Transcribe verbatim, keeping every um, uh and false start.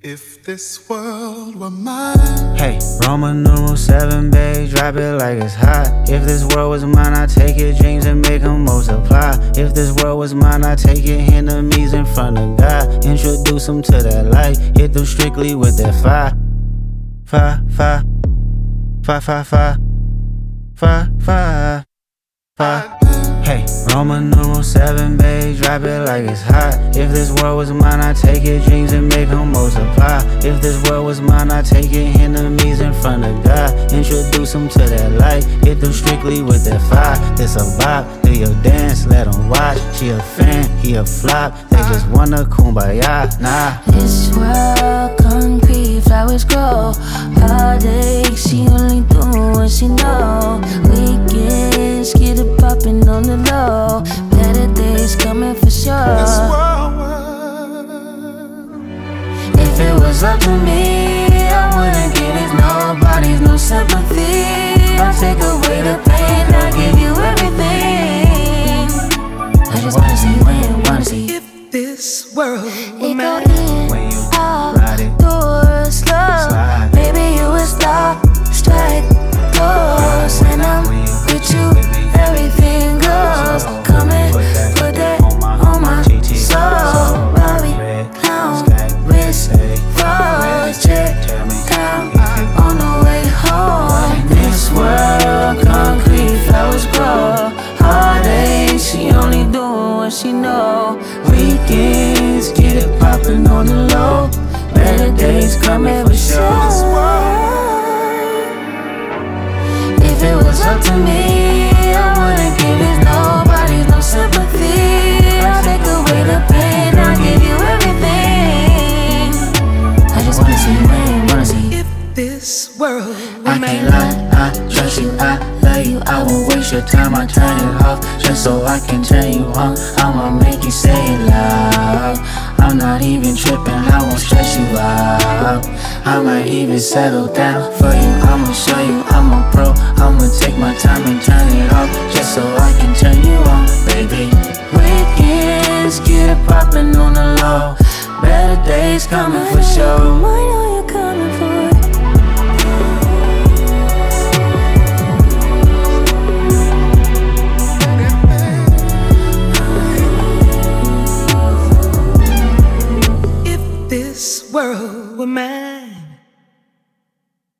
If this world were mine. Hey, Roman numeral seven, babe, drop it like it's hot. If this world was mine, I'd take your dreams and make them multiply. If this world was mine, I'd take your enemies in front of God. Introduce them to that light, hit them strictly with that fire. Fire, fire, fire, fire, fire, fire, fire, fire. Hey, Roman numeral seven, babe, drop it like it's hot. If this world was mine, I'd take your dreams and make them multiply. If this world was mine, I'd take your enemies in front of God. Introduce them to that light, hit them strictly with that fire. This a vibe, do your dance, let them watch. She a fan, he a flop, they just wanna kumbaya, nah. This world, concrete, flowers grow. Heartache, she only do what she know. Weekends, get it poppin' on the low. Better days coming for sure. This world was. If it was up to me, I wouldn't give it nobody's no sympathy. I'll take away the pain, I'll give you everything. I just wanna see when, wanna see. If this world were It go mine. in, When you out, ride it, do it slow. slide. Baby, you a star, strike, pose. And I'm with you, everything goes. Come and put that on my soul. Bobby, clown, wrist, froze, check down on the way home. This world, concrete, flowers grow. Heartache, she only doing what she know. Weekends, get it poppin' on the low. Better days coming for sure. If it was up to me, I wouldn't give it nobody's no sympathy. I'll take away the pain, I'll give you everything. I just wanna see when, wanna see. If this world were I mine. can't lie, I trust you, I love you. I won't waste your time, I turn it off just so I can turn you on. I'ma make you say it loud. I'm not even tripping, I won't stress you out. I might even settle down for you. I'ma show you I'm a pro. I'ma take my time and turn it off just so I can turn you on, baby. Weekends, get it poppin' on the low. Better days coming for